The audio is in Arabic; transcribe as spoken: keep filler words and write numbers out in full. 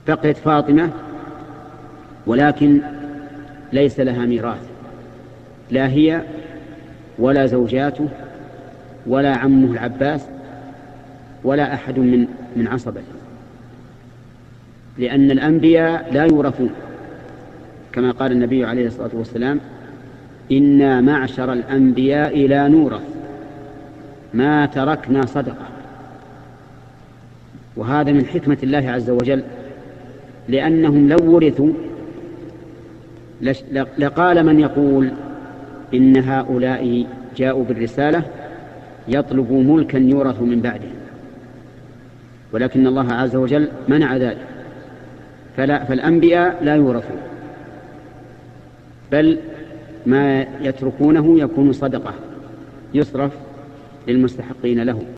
بقيت فاطمة ولكن ليس لها ميراث، لا هي ولا زوجاته ولا عمه العباس ولا أحد من من عصبته، لأن الأنبياء لا يورثون، كما قال النبي عليه الصلاة والسلام: إنا معشر الأنبياء لا نورث ما تركنا صدقة. وهذا من حكمة الله عز وجل، لأنهم لو ورثوا لقال من يقول إن هؤلاء جاءوا بالرسالة يطلبوا ملكا يورث من بعدهم، ولكن الله عز وجل منع ذلك، فلا فالأنبياء لا يورثون، بل ما يتركونه يكون صدقة يصرف للمستحقين له.